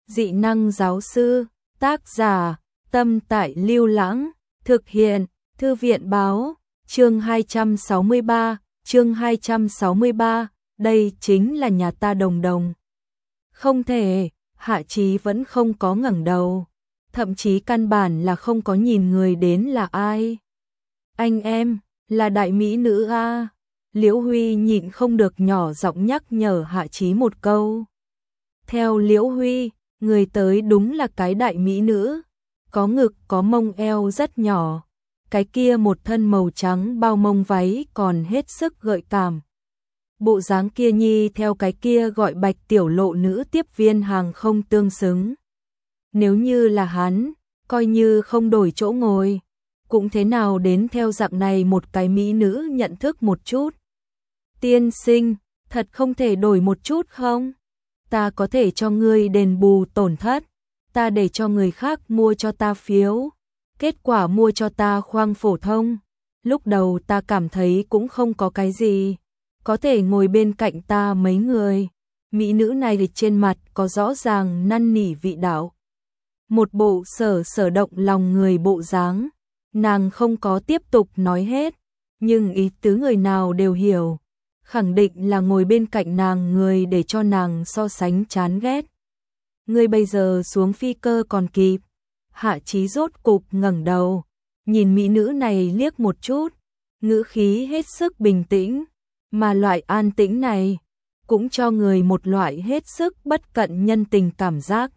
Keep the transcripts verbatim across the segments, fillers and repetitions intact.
Dị năng giáo sư, tác giả, Tâm Tại Lưu Lãng, thực hiện, Thư viện báo, chương hai trăm sáu mươi ba, chương hai trăm sáu mươi ba, đây chính là nhà ta Đồng Đồng. Không thể, Hạ Chí vẫn không có ngẩng đầu, thậm chí căn bản là không có nhìn người đến là ai. Anh em, là đại mỹ nữ a. Liễu Huy nhịn không được nhỏ giọng nhắc nhở Hạ Chí một câu. Theo Liễu Huy, người tới đúng là cái đại mỹ nữ, có ngực có mông eo rất nhỏ, cái kia một thân màu trắng bao mông váy còn hết sức gợi cảm. Bộ dáng kia nhi theo cái kia gọi Bạch Tiểu Lộ nữ tiếp viên hàng không tương xứng. Nếu như là hắn, coi như không đổi chỗ ngồi, cũng thế nào đến theo dạng này một cái mỹ nữ nhận thức một chút. Tiên sinh, thật không thể đổi một chút không? Ta có thể cho ngươi đền bù tổn thất, ta để cho người khác mua cho ta phiếu, kết quả mua cho ta khoang phổ thông. Lúc đầu ta cảm thấy cũng không có cái gì, có thể ngồi bên cạnh ta mấy người. Mỹ nữ này trên mặt có rõ ràng năn nỉ vị đạo. Một bộ sở sở động lòng người bộ dáng, nàng không có tiếp tục nói hết, nhưng ý tứ người nào đều hiểu. Khẳng định là ngồi bên cạnh nàng người để cho nàng so sánh chán ghét. Ngươi bây giờ xuống phi cơ còn kịp. Hạ Chí rốt cục ngẩng đầu, nhìn mỹ nữ này liếc một chút, ngữ khí hết sức bình tĩnh, mà loại an tĩnh này cũng cho người một loại hết sức bất cận nhân tình cảm giác.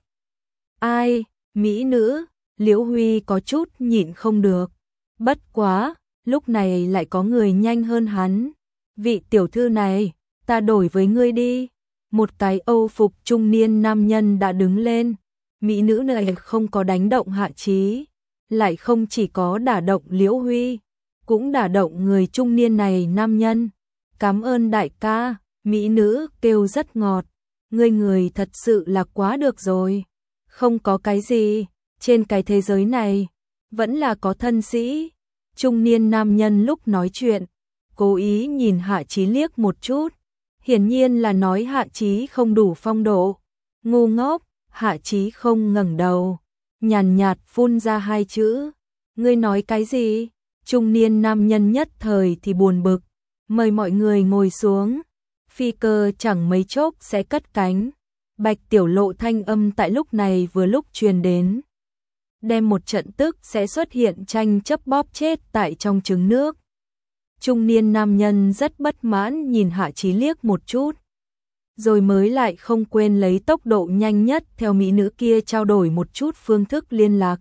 Ai, mỹ nữ? Liễu Huy có chút nhịn không được. Bất quá, lúc này lại có người nhanh hơn hắn. Vị tiểu thư này, ta đổi với ngươi đi. Một cái Âu phục trung niên nam nhân đã đứng lên. Mỹ nữ này không có đánh động Hạ Chí, lại không chỉ có đả động Liễu Huy, cũng đả động người trung niên này nam nhân. Cảm ơn đại ca, mỹ nữ kêu rất ngọt. Ngươi người thật sự là quá được rồi. Không có cái gì, trên cái thế giới này, vẫn là có thân sĩ. Trung niên nam nhân lúc nói chuyện, cố ý nhìn Hạ Chí liếc một chút, hiển nhiên là nói Hạ Chí không đủ phong độ. Ngu ngốc, Hạ Chí không ngẩng đầu, nhàn nhạt phun ra hai chữ. Ngươi nói cái gì? Trung niên nam nhân nhất thời thì buồn bực, mời mọi người ngồi xuống. Phi cơ chẳng mấy chốc sẽ cất cánh. Bạch Tiểu Lộ thanh âm tại lúc này vừa lúc truyền đến, đem một trận tức sẽ xuất hiện tranh chấp bóp chết tại trong trứng nước. Trung niên nam nhân rất bất mãn nhìn Hạ Chí liếc một chút, rồi mới lại không quên lấy tốc độ nhanh nhất theo mỹ nữ kia trao đổi một chút phương thức liên lạc.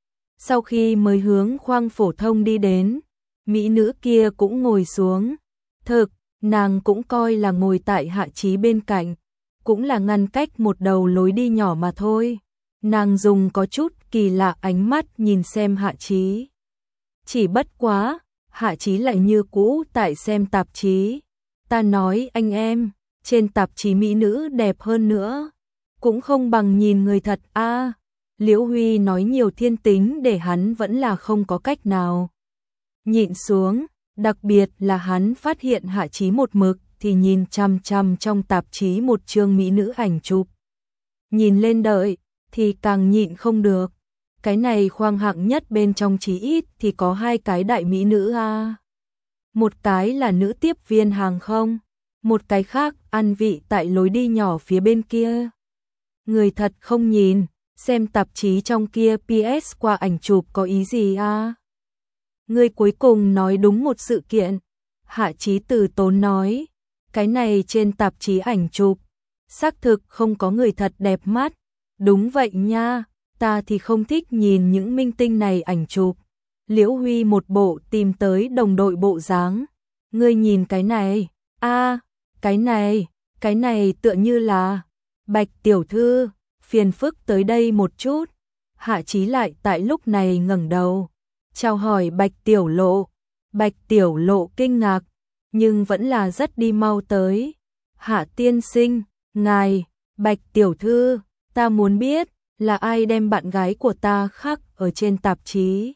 Sau khi mới hướng khoang phổ thông đi đến, mỹ nữ kia cũng ngồi xuống. Thực, nàng cũng coi là ngồi tại Hạ Chí bên cạnh, cũng là ngăn cách một đầu lối đi nhỏ mà thôi. Nàng dùng có chút kỳ lạ ánh mắt nhìn xem Hạ Chí. Chỉ bất quá, Hạ Chí lại như cũ tại xem tạp chí. Ta nói anh em, trên tạp chí mỹ nữ đẹp hơn nữa, cũng không bằng nhìn người thật a. À, Liễu Huy nói nhiều thiên tính để hắn vẫn là không có cách nào nhịn xuống, đặc biệt là hắn phát hiện Hạ Chí một mực thì nhìn chằm chằm trong tạp chí một chương mỹ nữ ảnh chụp. Nhìn lên đợi thì càng nhịn không được. Cái này khoang hạng nhất bên trong chí ít thì có hai cái đại mỹ nữ a. À. Một cái là nữ tiếp viên hàng không, một cái khác ăn vị tại lối đi nhỏ phía bên kia. Người thật không nhìn, xem tạp chí trong kia pê ét qua ảnh chụp có ý gì a? À? Người cuối cùng nói đúng một sự kiện. Hạ Chí từ tốn nói, cái này trên tạp chí ảnh chụp, xác thực không có người thật đẹp mắt. Đúng vậy nha, ta thì không thích nhìn những minh tinh này ảnh chụp. Liễu Huy một bộ tìm tới đồng đội bộ dáng. Ngươi nhìn cái này, a, à, cái này, cái này tựa như là Bạch tiểu thư, phiền phức tới đây một chút. Hạ Chí lại tại lúc này ngẩng đầu, chào hỏi Bạch Tiểu Lộ. Bạch Tiểu Lộ kinh ngạc, nhưng vẫn là rất đi mau tới. Hạ tiên sinh, ngài, Bạch tiểu thư, ta muốn biết là ai đem bạn gái của ta khắc ở trên tạp chí.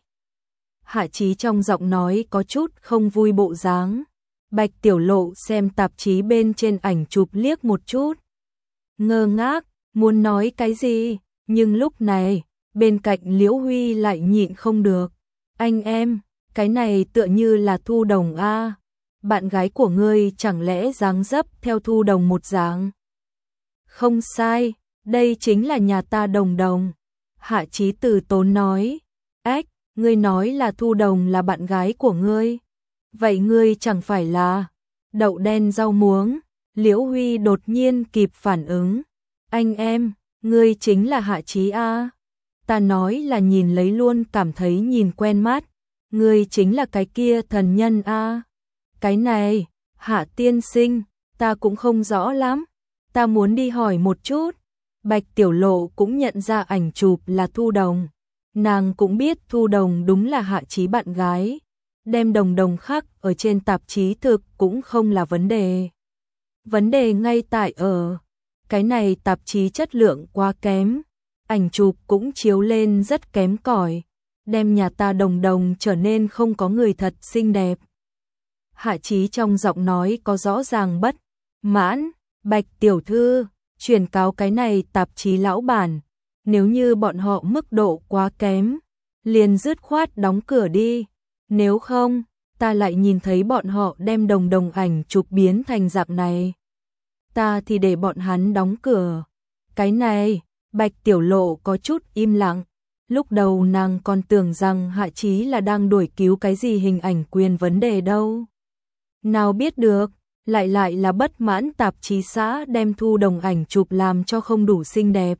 Hạ Chí trong giọng nói có chút không vui bộ dáng. Bạch Tiểu Lộ xem tạp chí bên trên ảnh chụp liếc một chút, ngơ ngác, muốn nói cái gì, nhưng lúc này, bên cạnh Liễu Huy lại nhịn không được. Anh em, cái này tựa như là Thu Đồng a, bạn gái của ngươi chẳng lẽ dáng dấp theo Thu Đồng một dáng? Không sai, đây chính là nhà ta Đồng Đồng. Hạ Chí từ tốn nói, ếch, ngươi nói là Thu Đồng là bạn gái của ngươi. Vậy ngươi chẳng phải là đậu đen rau muống. Liễu Huy đột nhiên kịp phản ứng. Anh em, ngươi chính là Hạ Chí a. Ta nói là nhìn lấy luôn cảm thấy nhìn quen mắt. Ngươi chính là cái kia thần nhân a. Cái này, Hạ tiên sinh, ta cũng không rõ lắm. Ta muốn đi hỏi một chút. Bạch Tiểu Lộ cũng nhận ra ảnh chụp là Thu Đồng. Nàng cũng biết Thu Đồng đúng là Hạ Chí bạn gái. Đem Đồng Đồng khắc ở trên tạp chí thực cũng không là vấn đề. Vấn đề ngay tại ở, cái này tạp chí chất lượng quá kém. Ảnh chụp cũng chiếu lên rất kém cỏi, đem nhà ta Đồng Đồng trở nên không có người thật xinh đẹp. Hạ Chí trong giọng nói có rõ ràng bất mãn. Bạch tiểu thư, truyền cáo cái này tạp chí lão bản, nếu như bọn họ mức độ quá kém, liền dứt khoát đóng cửa đi, nếu không, ta lại nhìn thấy bọn họ đem Đồng Đồng ảnh chụp biến thành dạng này, ta thì để bọn hắn đóng cửa. Cái này, Bạch Tiểu Lộ có chút im lặng, lúc đầu nàng còn tưởng rằng Hạ Chí là đang đuổi cứu cái gì hình ảnh quyền vấn đề đâu. Nào biết được, lại lại là bất mãn tạp chí xã đem Thu Đồng ảnh chụp làm cho không đủ xinh đẹp.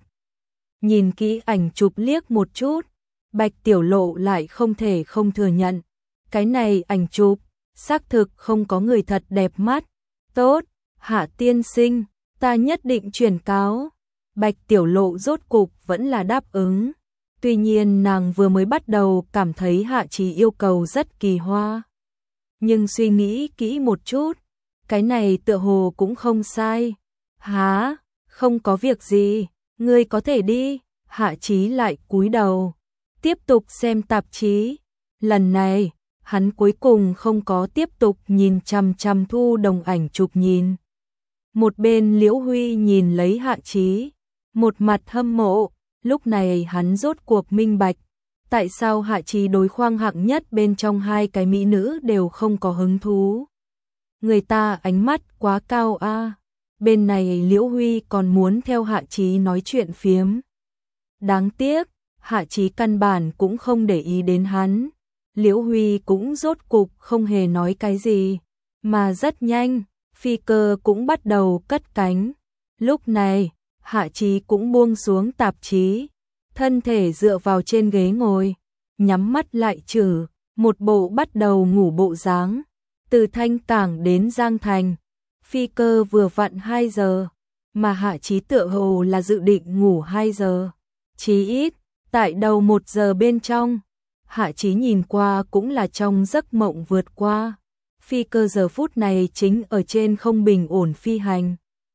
Nhìn kỹ ảnh chụp liếc một chút, Bạch Tiểu Lộ lại không thể không thừa nhận. Cái này ảnh chụp, xác thực không có người thật đẹp mắt. Tốt, Hạ tiên sinh, ta nhất định truyền cáo. Bạch Tiểu Lộ rốt cục vẫn là đáp ứng. Tuy nhiên nàng vừa mới bắt đầu cảm thấy Hạ Chí yêu cầu rất kỳ hoa. Nhưng suy nghĩ kỹ một chút, cái này tựa hồ cũng không sai. Hả, không có việc gì, ngươi có thể đi. Hạ Chí lại cúi đầu, tiếp tục xem tạp chí. Lần này, hắn cuối cùng không có tiếp tục nhìn chằm chằm Thu Đồng ảnh chụp nhìn. Một bên Liễu Huy nhìn lấy Hạ Chí, một mặt hâm mộ, lúc này hắn rốt cuộc minh bạch. Tại sao Hạ Chí đối khoang hạng nhất bên trong hai cái mỹ nữ đều không có hứng thú? Người ta ánh mắt quá cao a. À. Bên này Liễu Huy còn muốn theo Hạ Chí nói chuyện phiếm. Đáng tiếc, Hạ Chí căn bản cũng không để ý đến hắn. Liễu Huy cũng rốt cục không hề nói cái gì, mà rất nhanh, phi cơ cũng bắt đầu cất cánh. Lúc này, Hạ Chí cũng buông xuống tạp chí, thân thể dựa vào trên ghế ngồi, nhắm mắt lại trừ, một bộ bắt đầu ngủ bộ dáng. Từ Thanh Cảng đến Giang Thành, phi cơ vừa vặn hai giờ, mà Hạ Chí tựa hồ là dự định ngủ hai giờ. Chí ít, tại đầu một giờ bên trong, Hạ Chí nhìn qua cũng là trong giấc mộng vượt qua. Phi cơ giờ phút này chính ở trên không bình ổn phi hành.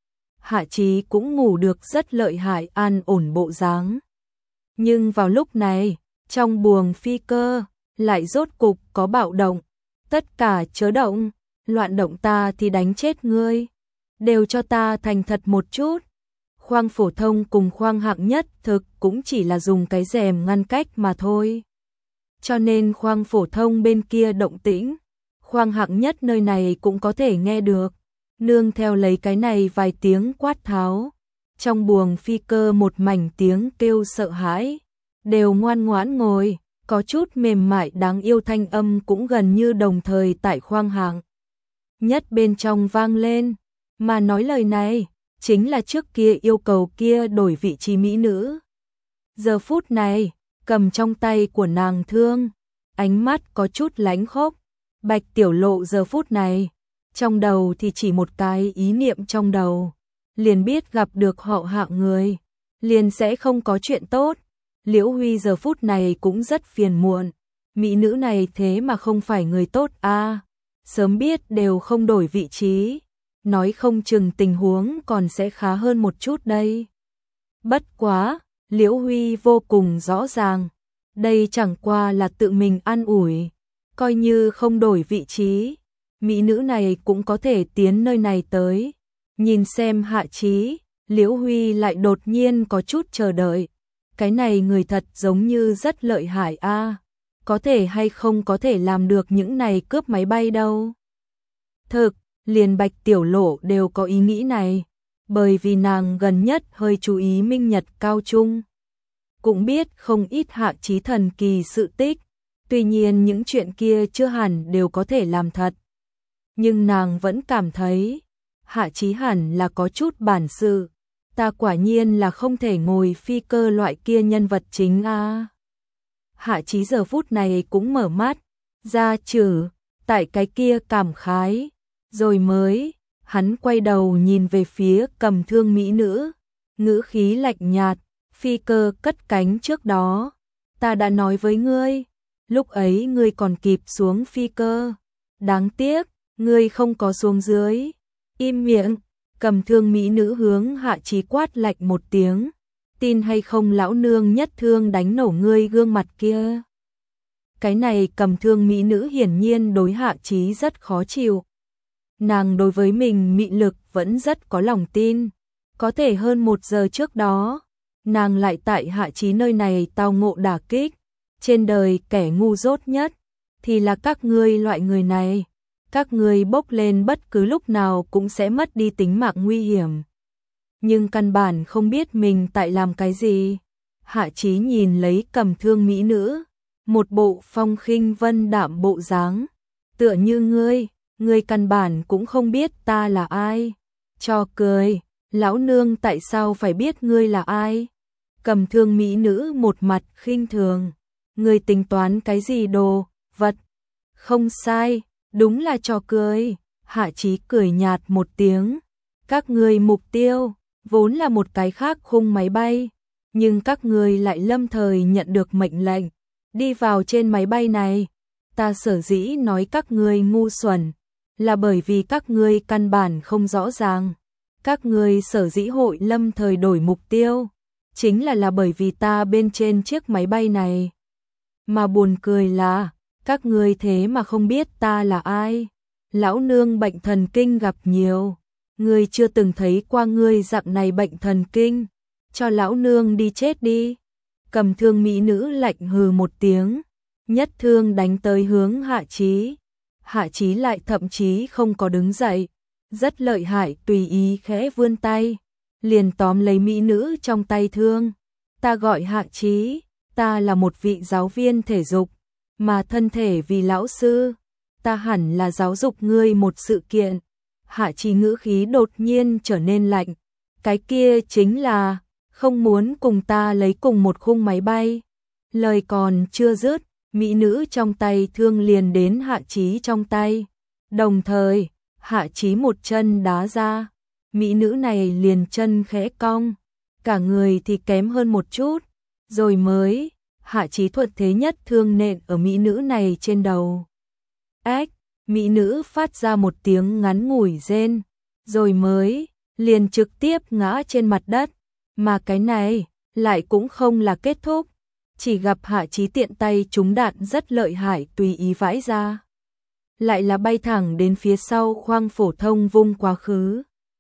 Hạ Chí cũng ngủ được rất lợi hại, an ổn bộ dáng. Nhưng vào lúc này, trong buồng phi cơ, lại rốt cục có bạo động. Tất cả chớ động, loạn động ta thì đánh chết ngươi. Đều cho ta thành thật một chút. Khoang phổ thông cùng khoang hạng nhất thực cũng chỉ là dùng cái rèm ngăn cách mà thôi. Cho nên khoang phổ thông bên kia động tĩnh, khoang hạng nhất nơi này cũng có thể nghe được. Nương theo lấy cái này vài tiếng quát tháo. Trong buồng phi cơ một mảnh tiếng kêu sợ hãi. Đều ngoan ngoãn ngồi, có chút mềm mại đáng yêu thanh âm cũng gần như đồng thời tại khoang hạng nhất bên trong vang lên. Mà nói lời này, chính là trước kia yêu cầu kia đổi vị trí mỹ nữ. Giờ phút này, cầm trong tay của nàng thương, ánh mắt có chút lánh khóc. Bạch Tiểu Lộ giờ phút này, trong đầu thì chỉ một cái ý niệm trong đầu, liền biết gặp được họ hạng người, liền sẽ không có chuyện tốt. Liễu Huy giờ phút này cũng rất phiền muộn, mỹ nữ này thế mà không phải người tốt a, à, sớm biết đều không đổi vị trí, nói không chừng tình huống còn sẽ khá hơn một chút đây. Bất quá, Liễu Huy vô cùng rõ ràng, đây chẳng qua là tự mình an ủi, coi như không đổi vị trí, mỹ nữ này cũng có thể tiến nơi này tới. Nhìn xem Hạ Chí, Liễu Huy lại đột nhiên có chút chờ đợi. Cái này người thật giống như rất lợi hại a, có thể hay không có thể làm được những này cướp máy bay đâu. Thực, liền Bạch Tiểu Lộ đều có ý nghĩ này, bởi vì nàng gần nhất hơi chú ý Minh Nhật Cao Trung. Cũng biết không ít Hạ Chí thần kỳ sự tích, tuy nhiên những chuyện kia chưa hẳn đều có thể làm thật. Nhưng nàng vẫn cảm thấy, Hạ Chí hẳn là có chút bản sự, ta quả nhiên là không thể ngồi phi cơ loại kia nhân vật chính a. Hạ Chí giờ phút này cũng mở mắt, ra trừ, tại cái kia cảm khái, rồi mới, hắn quay đầu nhìn về phía Cầm Thương mỹ nữ, ngữ khí lạnh nhạt, phi cơ cất cánh trước đó, ta đã nói với ngươi, lúc ấy ngươi còn kịp xuống phi cơ, đáng tiếc, ngươi không có xuống dưới, im miệng. Cầm Thương mỹ nữ hướng Hạ Chí quát lạnh một tiếng, tin hay không lão nương nhất thương đánh nổ ngươi gương mặt kia. Cái này Cầm Thương mỹ nữ hiển nhiên đối Hạ Chí rất khó chịu. Nàng đối với mình mị lực vẫn rất có lòng tin, có thể hơn một giờ trước đó, nàng lại tại Hạ Chí nơi này tao ngộ đả kích, trên đời kẻ ngu dốt nhất, thì là các ngươi loại người này. Các ngươi bốc lên bất cứ lúc nào cũng sẽ mất đi tính mạng nguy hiểm. Nhưng căn bản không biết mình tại làm cái gì. Hạ Chí nhìn lấy Cầm Thương mỹ nữ, một bộ phong khinh vân đạm bộ dáng, tựa như ngươi, ngươi căn bản cũng không biết ta là ai. Cho cười, lão nương tại sao phải biết ngươi là ai? Cầm Thương mỹ nữ một mặt khinh thường, ngươi tính toán cái gì đồ, vật? Không sai. Đúng là trò cười, Hạ Chí cười nhạt một tiếng, các ngươi mục tiêu, vốn là một cái khác khung máy bay, nhưng các ngươi lại lâm thời nhận được mệnh lệnh, đi vào trên máy bay này, ta sở dĩ nói các ngươi ngu xuẩn, là bởi vì các ngươi căn bản không rõ ràng, các ngươi sở dĩ hội lâm thời đổi mục tiêu, chính là là bởi vì ta bên trên chiếc máy bay này. Mà buồn cười là, các ngươi thế mà không biết ta là ai. Lão nương bệnh thần kinh gặp nhiều, ngươi chưa từng thấy qua ngươi dạng này bệnh thần kinh, cho lão nương đi chết đi. Cầm Thương mỹ nữ lạnh hừ một tiếng, nhất thương đánh tới hướng Hạ Chí. Hạ Chí lại thậm chí không có đứng dậy, rất lợi hại, tùy ý khẽ vươn tay, liền tóm lấy mỹ nữ trong tay thương. Ta gọi Hạ Chí, ta là một vị giáo viên thể dục, mà thân thể vì lão sư, ta hẳn là giáo dục ngươi một sự kiện. Hạ Chí ngữ khí đột nhiên trở nên lạnh, cái kia chính là không muốn cùng ta lấy cùng một khung máy bay. Lời còn chưa dứt, mỹ nữ trong tay thương liền đến Hạ Chí trong tay, đồng thời Hạ Chí một chân đá ra, mỹ nữ này liền chân khẽ cong, cả người thì kém hơn một chút, rồi mới Hạ Chí thuận thế nhất thương nện ở mỹ nữ này trên đầu. Ách, mỹ nữ phát ra một tiếng ngắn ngủi rên, rồi mới liền trực tiếp ngã trên mặt đất, mà cái này lại cũng không là kết thúc, chỉ gặp Hạ Chí tiện tay trúng đạn rất lợi hại tùy ý vãi ra, lại là bay thẳng đến phía sau khoang phổ thông vung quá khứ.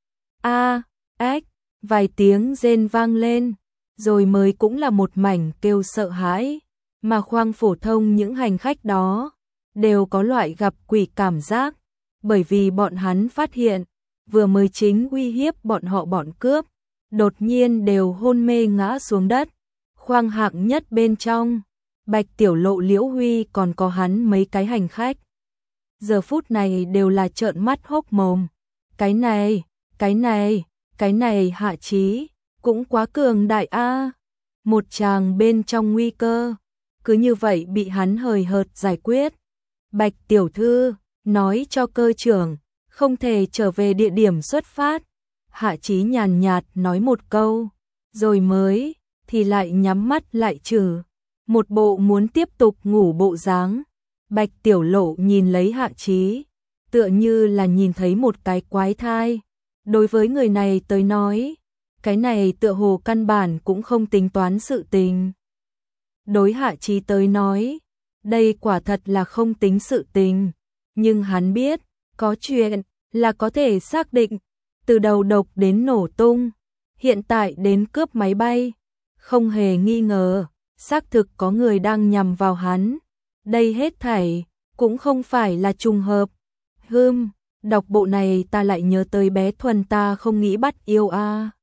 A, ách, vài tiếng rên vang lên, rồi mới cũng là một mảnh kêu sợ hãi, mà khoang phổ thông những hành khách đó đều có loại gặp quỷ cảm giác, bởi vì bọn hắn phát hiện, vừa mới chính uy hiếp bọn họ bọn cướp, đột nhiên đều hôn mê ngã xuống đất. Khoang hạng nhất bên trong, Bạch Tiểu Lộ, Liễu Huy còn có hắn mấy cái hành khách. Giờ phút này đều là trợn mắt hốc mồm. Cái này, cái này, cái này Hạ Chí cũng quá cường đại a. Một chàng bên trong nguy cơ, cứ như vậy bị hắn hời hợt giải quyết. Bạch tiểu thư nói cho cơ trưởng không thể trở về địa điểm xuất phát. Hạ Chí nhàn nhạt nói một câu, rồi mới thì lại nhắm mắt lại trừ, một bộ muốn tiếp tục ngủ bộ dáng. Bạch Tiểu Lộ nhìn lấy Hạ Chí, tựa như là nhìn thấy một cái quái thai. Đối với người này tới nói, cái này tựa hồ căn bản cũng không tính toán sự tình. Đối Hạ Chí tới nói, đây quả thật là không tính sự tình, nhưng hắn biết, có chuyện là có thể xác định, từ đầu độc đến nổ tung, hiện tại đến cướp máy bay. Không hề nghi ngờ, xác thực có người đang nhằm vào hắn. Đây hết thảy cũng không phải là trùng hợp. Hừm, đọc bộ này ta lại nhớ tới bé Thuần ta không nghĩ bắt yêu a. À.